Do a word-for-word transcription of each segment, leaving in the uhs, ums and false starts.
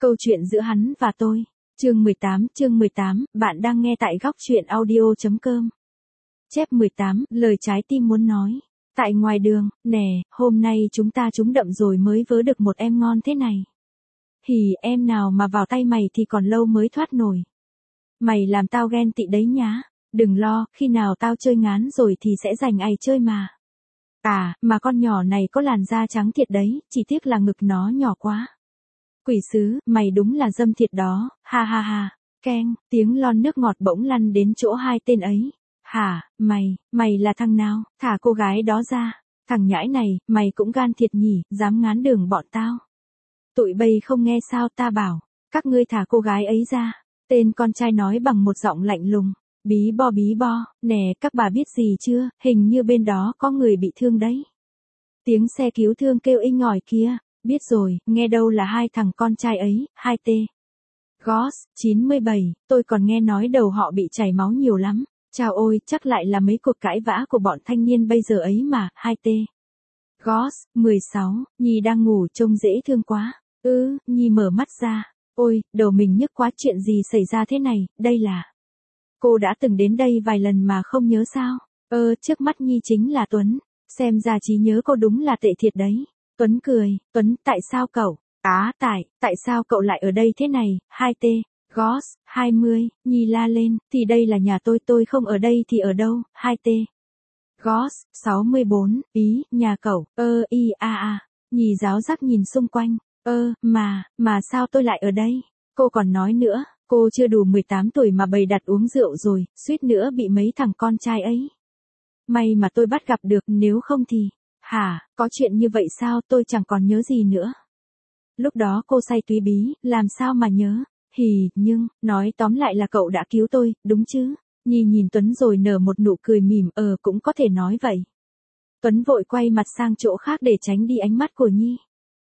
Câu chuyện giữa hắn và tôi. Chương mười tám, chương mười tám, bạn đang nghe tại góc truyện audio chấm com. Chép mười tám, lời trái tim muốn nói. Tại ngoài đường, nè, hôm nay chúng ta trúng đậm rồi mới vớ được một em ngon thế này. Hì, em nào mà vào tay mày thì còn lâu mới thoát nổi. Mày làm tao ghen tị đấy nhá. Đừng lo, khi nào tao chơi ngán rồi thì sẽ dành ai chơi mà. À, mà con nhỏ này có làn da trắng thiệt đấy, chỉ tiếc là ngực nó nhỏ quá. Quỷ sứ, mày đúng là dâm thiệt đó, ha ha ha. Keng, tiếng lon nước ngọt bỗng lăn đến chỗ hai tên ấy. Hả, mày, mày là thằng nào, thả cô gái đó ra. Thằng nhãi này, mày cũng gan thiệt nhỉ, dám ngán đường bọn tao. Tụi bay không nghe sao ta bảo, các ngươi thả cô gái ấy ra. Tên con trai nói bằng một giọng lạnh lùng. Bí bo bí bo, nè các bà biết gì chưa, hình như bên đó có người bị thương đấy. Tiếng xe cứu thương kêu inh ỏi kia, biết rồi, nghe đâu là hai thằng con trai ấy, hai t. Goss, chín mươi bảy, tôi còn nghe nói đầu họ bị chảy máu nhiều lắm. Chào ôi, chắc lại là mấy cuộc cãi vã của bọn thanh niên bây giờ ấy mà, hai t. Goss, mười sáu, Nhi đang ngủ trông dễ thương quá. Ừ, Nhi mở mắt ra. Ôi, đầu mình nhức quá, chuyện gì xảy ra thế này, đây là... Cô đã từng đến đây vài lần mà không nhớ sao? Ơ, trước mắt Nhi chính là Tuấn. Xem ra trí nhớ cô đúng là tệ thiệt đấy. Tuấn cười, Tuấn, tại sao cậu? Á, tại, tại sao cậu lại ở đây thế này? hai t. Goss, hai mươi, Nhi la lên, thì đây là nhà tôi, tôi không ở đây thì ở đâu? hai t. Goss, sáu mươi bốn, ý, nhà cậu, ơ, y, a a. Nhi giáo giác nhìn xung quanh, ơ, mà, mà sao tôi lại ở đây? Cô còn nói nữa. Cô chưa đủ mười tám tuổi mà bày đặt uống rượu rồi, suýt nữa bị mấy thằng con trai ấy. May mà tôi bắt gặp được, nếu không thì... Hả, có chuyện như vậy sao, tôi chẳng còn nhớ gì nữa. Lúc đó cô say túy bí, làm sao mà nhớ. Hì, nhưng, nói tóm lại là cậu đã cứu tôi, đúng chứ? Nhi nhìn Tuấn rồi nở một nụ cười mỉm, ờ cũng có thể nói vậy. Tuấn vội quay mặt sang chỗ khác để tránh đi ánh mắt của Nhi.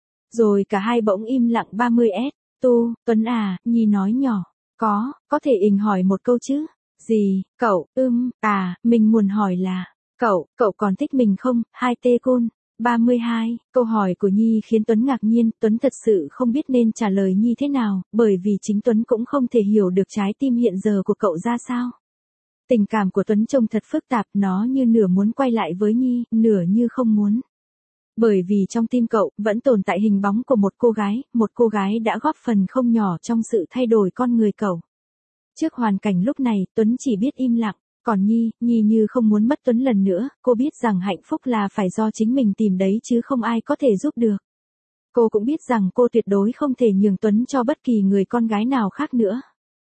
Rồi cả hai bỗng im lặng ba mươi s. Tu, Tuấn à, Nhi nói nhỏ. Có, có thể ình hỏi một câu chứ? Gì, cậu, ưm, à, mình muốn hỏi là, cậu, cậu còn thích mình không? hai t Côn, ba mươi hai, câu hỏi của Nhi khiến Tuấn ngạc nhiên, Tuấn thật sự không biết nên trả lời Nhi thế nào, bởi vì chính Tuấn cũng không thể hiểu được trái tim hiện giờ của cậu ra sao. Tình cảm của Tuấn trông thật phức tạp, nó như nửa muốn quay lại với Nhi, nửa như không muốn. Bởi vì trong tim cậu, vẫn tồn tại hình bóng của một cô gái, một cô gái đã góp phần không nhỏ trong sự thay đổi con người cậu. Trước hoàn cảnh lúc này, Tuấn chỉ biết im lặng, còn Nhi, Nhi như không muốn mất Tuấn lần nữa, cô biết rằng hạnh phúc là phải do chính mình tìm đấy chứ không ai có thể giúp được. Cô cũng biết rằng cô tuyệt đối không thể nhường Tuấn cho bất kỳ người con gái nào khác nữa.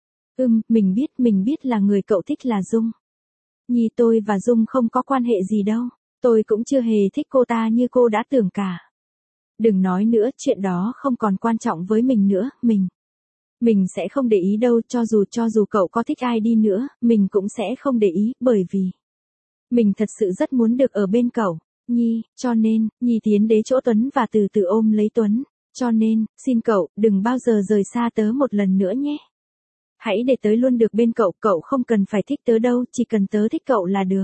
Ừm, mình biết, mình biết là người cậu thích là Dung. Nhi, tôi và Dung không có quan hệ gì đâu. Tôi cũng chưa hề thích cô ta như cô đã tưởng cả. Đừng nói nữa, chuyện đó không còn quan trọng với mình nữa, mình. Mình sẽ không để ý đâu, cho dù cho dù cậu có thích ai đi nữa, mình cũng sẽ không để ý, bởi vì mình thật sự rất muốn được ở bên cậu, Nhi, cho nên, Nhi tiến đến chỗ Tuấn và từ từ ôm lấy Tuấn, cho nên, xin cậu, đừng bao giờ rời xa tớ một lần nữa nhé. Hãy để tớ luôn được bên cậu, cậu không cần phải thích tớ đâu, chỉ cần tớ thích cậu là được.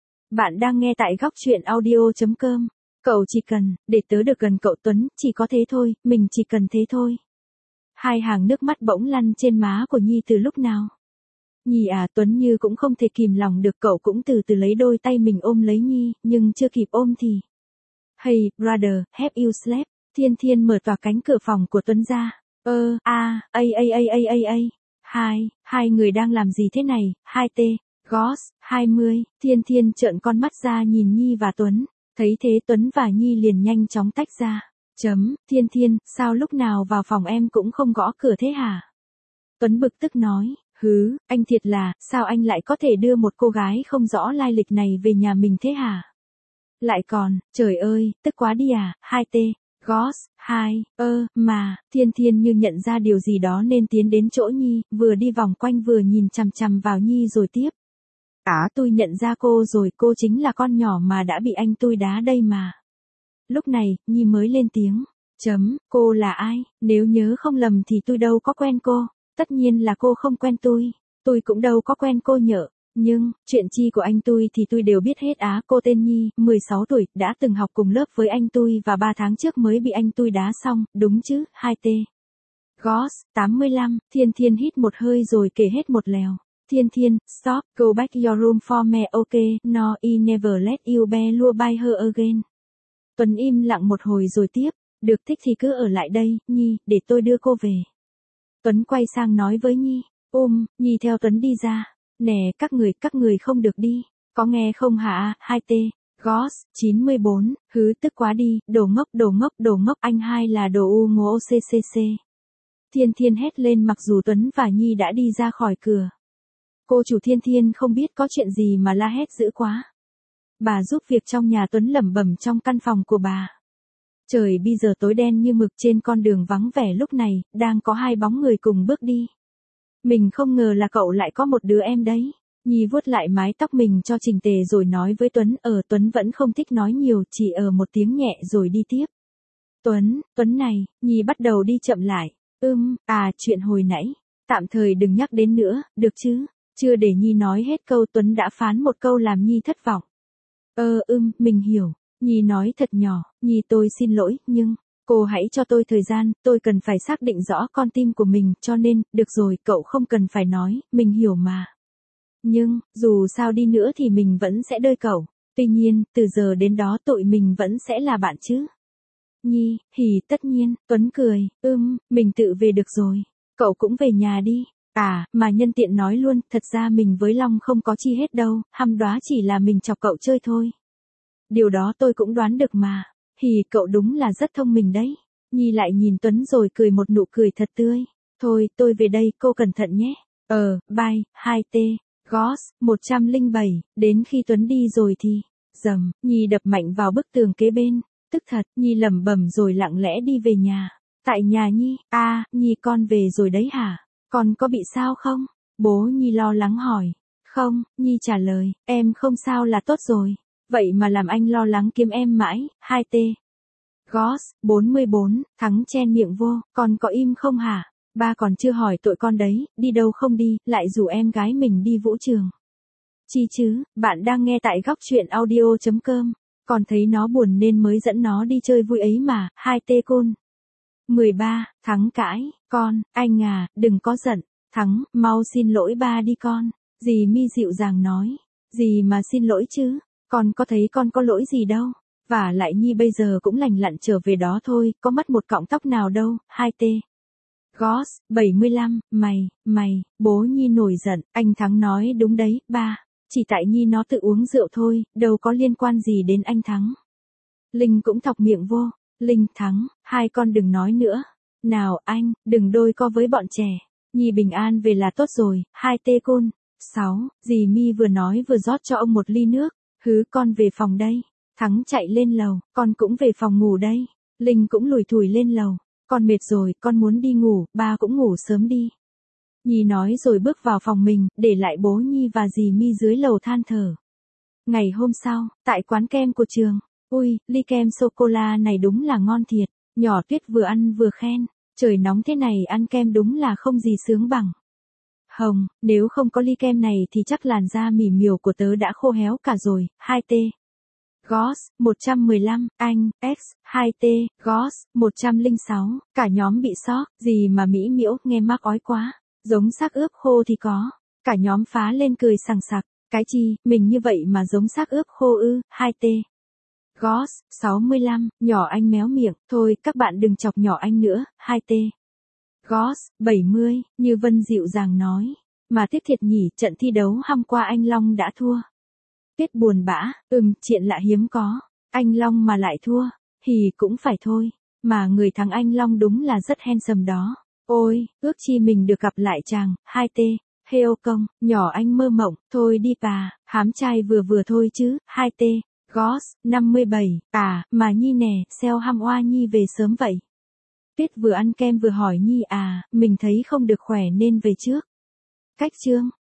Bạn đang nghe tại góc truyện audio chấm com. Cậu chỉ cần, để tớ được gần cậu Tuấn, chỉ có thế thôi, mình chỉ cần thế thôi. Hai hàng nước mắt bỗng lăn trên má của Nhi từ lúc nào. Nhi à, Tuấn như cũng không thể kìm lòng được, cậu cũng từ từ lấy đôi tay mình ôm lấy Nhi, nhưng chưa kịp ôm thì. Hey, brother, have you slept? Thiên Thiên mở tòa cánh cửa phòng của Tuấn ra. Ơ, a, a, a, a, a, a, a. Hai, hai người đang làm gì thế này, hai t. Goss, hai mươi, Thiên Thiên trợn con mắt ra nhìn Nhi và Tuấn, thấy thế Tuấn và Nhi liền nhanh chóng tách ra. Chấm, Thiên Thiên, sao lúc nào vào phòng em cũng không gõ cửa thế hả? Tuấn bực tức nói, hứ, anh thiệt là, sao anh lại có thể đưa một cô gái không rõ lai lịch này về nhà mình thế hả? Lại còn, trời ơi, tức quá đi à, hai t. Goss, hai, ơ, mà, Thiên Thiên như nhận ra điều gì đó nên tiến đến chỗ Nhi, vừa đi vòng quanh vừa nhìn chằm chằm vào Nhi rồi tiếp. Á, tôi nhận ra cô rồi, cô chính là con nhỏ mà đã bị anh tôi đá đây mà. Lúc này, Nhi mới lên tiếng. Chấm, cô là ai? Nếu nhớ không lầm thì tôi đâu có quen cô. Tất nhiên là cô không quen tôi. Tôi cũng đâu có quen cô nhở. Nhưng, chuyện chi của anh tôi thì tôi đều biết hết á. Cô tên Nhi, mười sáu tuổi, đã từng học cùng lớp với anh tôi và ba tháng trước mới bị anh tôi đá xong, đúng chứ, hai t. Ghost, tám mươi lăm, Thiên Thiên hít một hơi rồi kể hết một lèo. Thiên Thiên, stop, go back your room for me, okay, no, I never let you be lure by her again. Tuấn im lặng một hồi rồi tiếp, được thích thì cứ ở lại đây, Nhi, để tôi đưa cô về. Tuấn quay sang nói với Nhi, ôm, Nhi theo Tuấn đi ra. Nè, các người, các người không được đi, có nghe không hả, hai T. Ghost, chín mươi bốn, hứ tức quá đi, đồ ngốc, đồ ngốc, đồ ngốc, anh hai là đồ u ngố ccc. Thiên Thiên hét lên mặc dù Tuấn và Nhi đã đi ra khỏi cửa. Cô chủ Thiên Thiên không biết có chuyện gì mà la hét dữ quá. Bà giúp việc trong nhà Tuấn lẩm bẩm trong căn phòng của bà. Trời bây giờ tối đen như mực, trên con đường vắng vẻ lúc này, đang có hai bóng người cùng bước đi. Mình không ngờ là cậu lại có một đứa em đấy. Nhi vuốt lại mái tóc mình cho chỉnh tề rồi nói với Tuấn, ở Tuấn vẫn không thích nói nhiều, chỉ ở một tiếng nhẹ rồi đi tiếp. Tuấn, Tuấn này, Nhi bắt đầu đi chậm lại. Ưm, à, chuyện hồi nãy, tạm thời đừng nhắc đến nữa, được chứ? Chưa để Nhi nói hết câu Tuấn đã phán một câu làm Nhi thất vọng. Ơ ưm, mình hiểu. Nhi nói thật nhỏ, Nhi tôi xin lỗi, nhưng, cô hãy cho tôi thời gian, tôi cần phải xác định rõ con tim của mình, cho nên, được rồi, cậu không cần phải nói, mình hiểu mà. Nhưng, dù sao đi nữa thì mình vẫn sẽ đợi cậu, tuy nhiên, từ giờ đến đó tụi mình vẫn sẽ là bạn chứ. Nhi, hỉ, tất nhiên, Tuấn cười, ưm, mình tự về được rồi, cậu cũng về nhà đi. À, mà nhân tiện nói luôn, thật ra mình với Long không có chi hết đâu, hăm đoá chỉ là mình chọc cậu chơi thôi. Điều đó tôi cũng đoán được mà. Hì, cậu đúng là rất thông minh đấy. Nhi lại nhìn Tuấn rồi cười một nụ cười thật tươi. Thôi, tôi về đây, cô cẩn thận nhé. Ờ, bye, hai T. Ghost, một trăm lẻ bảy, đến khi Tuấn đi rồi thì, dầm, Nhi đập mạnh vào bức tường kế bên. Tức thật, Nhi lẩm bẩm rồi lặng lẽ đi về nhà. Tại nhà Nhi, a, à, Nhi con về rồi đấy hả? Con có bị sao không? Bố Nhi lo lắng hỏi. Không, Nhi trả lời, em không sao là tốt rồi. Vậy mà làm anh lo lắng kiếm em mãi, hai T. Ghost, bốn mươi bốn, Thắng chen miệng vô, con có im không hả? Ba còn chưa hỏi tội con đấy, đi đâu không đi, lại rủ em gái mình đi vũ trường. Chi chứ, bạn đang nghe tại góc truyện audio chấm com, còn thấy nó buồn nên mới dẫn nó đi chơi vui ấy mà, hai T côn. mười ba, Thắng cãi, con, anh à, đừng có giận, Thắng, mau xin lỗi ba đi con. Dì Mi dịu dàng nói, gì mà xin lỗi chứ? Con có thấy con có lỗi gì đâu, và lại Nhi bây giờ cũng lành lặn trở về đó thôi, có mất một cọng tóc nào đâu, hai T. Ghost, bảy mươi lăm, mày, mày, bố Nhi nổi giận, anh Thắng nói đúng đấy, ba, chỉ tại Nhi nó tự uống rượu thôi, đâu có liên quan gì đến anh Thắng. Linh cũng thọc miệng vô, Linh, Thắng, hai con đừng nói nữa, nào anh, đừng đôi co với bọn trẻ, Nhi bình an về là tốt rồi, hai T côn. sáu, dì Mi vừa nói vừa rót cho ông một ly nước. Hứ, con về phòng đây. Thắng chạy lên lầu, con cũng về phòng ngủ đây. Linh cũng lủi thủi lên lầu. Con mệt rồi, con muốn đi ngủ, ba cũng ngủ sớm đi. Nhi nói rồi bước vào phòng mình, để lại bố Nhi và dì Mi dưới lầu than thở. Ngày hôm sau, tại quán kem của trường. Ui, ly kem sô-cô-la này đúng là ngon thiệt. Nhỏ Tuyết vừa ăn vừa khen. Trời nóng thế này ăn kem đúng là không gì sướng bằng. Hồng, nếu không có ly kem này thì chắc làn da mỉ miều của tớ đã khô héo cả rồi, hai T. Ghost, một trăm mười lăm, anh, X, hai T, Ghost, một trăm lẻ sáu, cả nhóm bị sốc, gì mà mỹ miễu, nghe mắc ói quá, giống xác ướp khô thì có, cả nhóm phá lên cười sằng sặc, cái chi, mình như vậy mà giống xác ướp khô ư, hai T. Ghost, sáu mươi lăm, nhỏ anh méo miệng, thôi các bạn đừng chọc nhỏ anh nữa, hai T. Ghost, bảy mươi, Như Vân dịu dàng nói. Mà tiếc thiệt nhỉ, trận thi đấu hôm qua anh Long đã thua. Tuyết buồn bã, ừm, chuyện lạ hiếm có. Anh Long mà lại thua, thì cũng phải thôi. Mà người thắng anh Long đúng là rất handsome đó. Ôi, ước chi mình được gặp lại chàng, hai T. Heo công, nhỏ anh mơ mộng, thôi đi bà, hám trai vừa vừa thôi chứ, hai T. Ghost, năm mươi bảy, à, mà Nhi nè, xeo hăm oa Nhi về sớm vậy. Tuyết vừa ăn kem vừa hỏi Nhi à, mình thấy không được khỏe nên về trước. Cách chương.